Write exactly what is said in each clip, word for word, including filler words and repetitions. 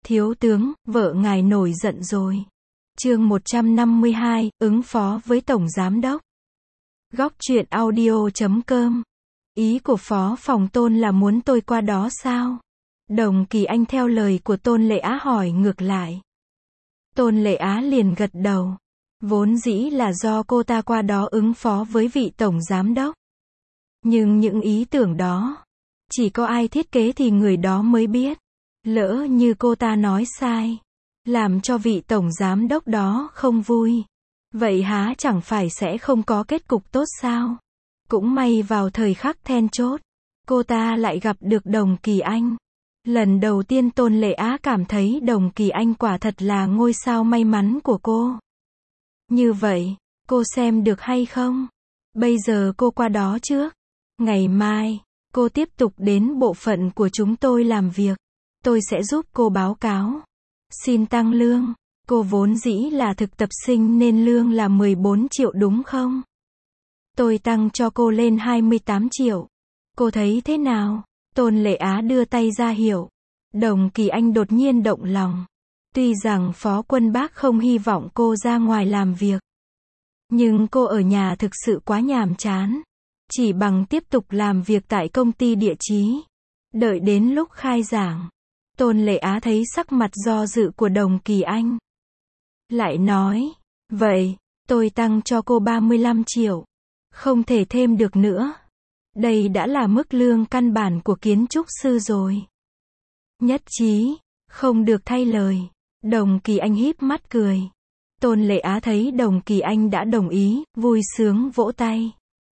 Thiếu tướng, vợ ngài nổi giận rồi. Chương một trăm năm mươi hai, ứng phó với Tổng Giám đốc. Góc truyện audio chấm com. Ý của Phó Phòng Tôn là muốn tôi qua đó sao? Đồng Kỳ Anh theo lời của Tôn Lệ Á hỏi ngược lại. Tôn Lệ Á liền gật đầu. Vốn dĩ là do cô ta qua đó ứng phó với vị Tổng Giám đốc. Nhưng những ý tưởng đó, chỉ có ai thiết kế thì người đó mới biết. Lỡ như cô ta nói sai, làm cho vị Tổng Giám đốc đó không vui, vậy há chẳng phải sẽ không có kết cục tốt sao? Cũng may vào thời khắc then chốt, cô ta lại gặp được Đồng Kỳ Anh. Lần đầu tiên Tôn Lệ Á cảm thấy Đồng Kỳ Anh quả thật là ngôi sao may mắn của cô. Như vậy, cô xem được hay không? Bây giờ cô qua đó trước. Ngày mai, cô tiếp tục đến bộ phận của chúng tôi làm việc. Tôi sẽ giúp cô báo cáo. Xin tăng lương. Cô vốn dĩ là thực tập sinh nên lương là mười bốn triệu đúng không? Tôi tăng cho cô lên hai mươi tám triệu. Cô thấy thế nào? Tôn Lệ Á đưa tay ra hiệu. Đồng Kỳ Anh đột nhiên động lòng. Tuy rằng Phó Quân Bác không hy vọng cô ra ngoài làm việc, nhưng cô ở nhà thực sự quá nhàm chán. Chỉ bằng tiếp tục làm việc tại công ty địa chí. Đợi đến lúc khai giảng, Tôn Lệ Á thấy sắc mặt do dự của Đồng Kỳ Anh. Lại nói, vậy, tôi tăng cho cô ba mươi lăm triệu. Không thể thêm được nữa. Đây đã là mức lương căn bản của kiến trúc sư rồi. Nhất trí, không được thay lời. Đồng Kỳ Anh híp mắt cười. Tôn Lệ Á thấy Đồng Kỳ Anh đã đồng ý, vui sướng vỗ tay.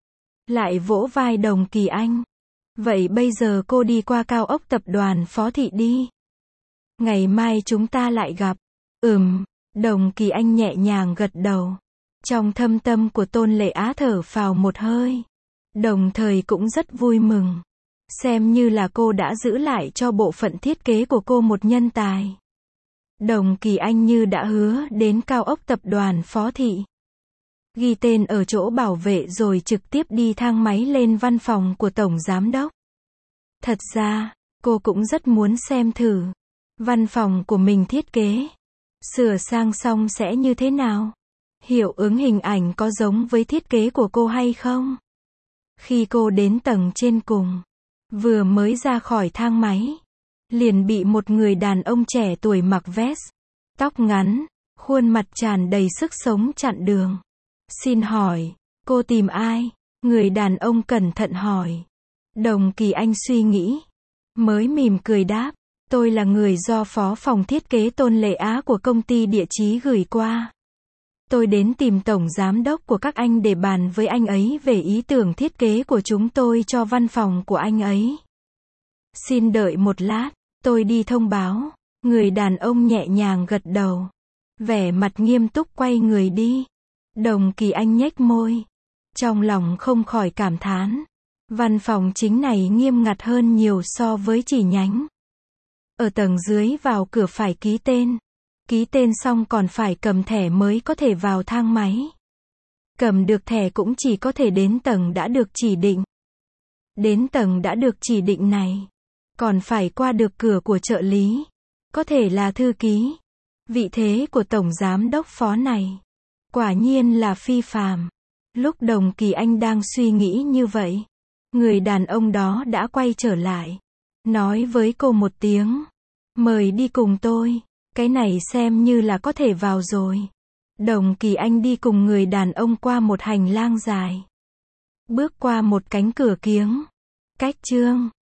Lại vỗ vai Đồng Kỳ Anh. Vậy bây giờ cô đi qua cao ốc tập đoàn Phó Thị đi. Ngày mai chúng ta lại gặp. Ừm, Đồng Kỳ Anh nhẹ nhàng gật đầu. Trong thâm tâm của Tôn Lệ Á thở phào một hơi. Đồng thời cũng rất vui mừng. Xem như là cô đã giữ lại cho bộ phận thiết kế của cô một nhân tài. Đồng Kỳ Anh như đã hứa đến cao ốc tập đoàn Phó Thị. Ghi tên ở chỗ bảo vệ rồi trực tiếp đi thang máy lên văn phòng của Tổng Giám đốc. Thật ra, cô cũng rất muốn xem thử. Văn phòng của mình thiết kế. Sửa sang xong sẽ như thế nào? Hiệu ứng hình ảnh có giống với thiết kế của cô hay không? Khi cô đến tầng trên cùng, vừa mới ra khỏi thang máy, liền bị một người đàn ông trẻ tuổi mặc vest, tóc ngắn, khuôn mặt tràn đầy sức sống chặn đường. Xin hỏi, cô tìm ai? Người đàn ông cẩn thận hỏi. Đồng Kỳ Anh suy nghĩ, mới mỉm cười đáp, tôi là người do Phó Phòng Thiết kế Tôn Lệ Á của công ty địa chí gửi qua. Tôi đến tìm Tổng Giám đốc của các anh để bàn với anh ấy về ý tưởng thiết kế của chúng tôi cho văn phòng của anh ấy. Xin đợi một lát, tôi đi thông báo. Người đàn ông nhẹ nhàng gật đầu. Vẻ mặt nghiêm túc quay người đi. Đồng Kỳ Anh nhếch môi. Trong lòng không khỏi cảm thán. Văn phòng chính này nghiêm ngặt hơn nhiều so với chi nhánh. Ở tầng dưới vào cửa phải ký tên. Ký tên xong còn phải cầm thẻ mới có thể vào thang máy. Cầm được thẻ cũng chỉ có thể đến tầng đã được chỉ định. Đến tầng đã được chỉ định này, còn phải qua được cửa của trợ lý. Có thể là thư ký. Vị thế của Tổng Giám đốc Phó này, quả nhiên là phi phàm. Lúc Đồng Kỳ Anh đang suy nghĩ như vậy, người đàn ông đó đã quay trở lại. Nói với cô một tiếng. Mời đi cùng tôi. Cái này xem như là có thể vào rồi. Đồng Kỳ Anh đi cùng người đàn ông qua một hành lang dài. Bước qua một cánh cửa kiếng. Cách chương.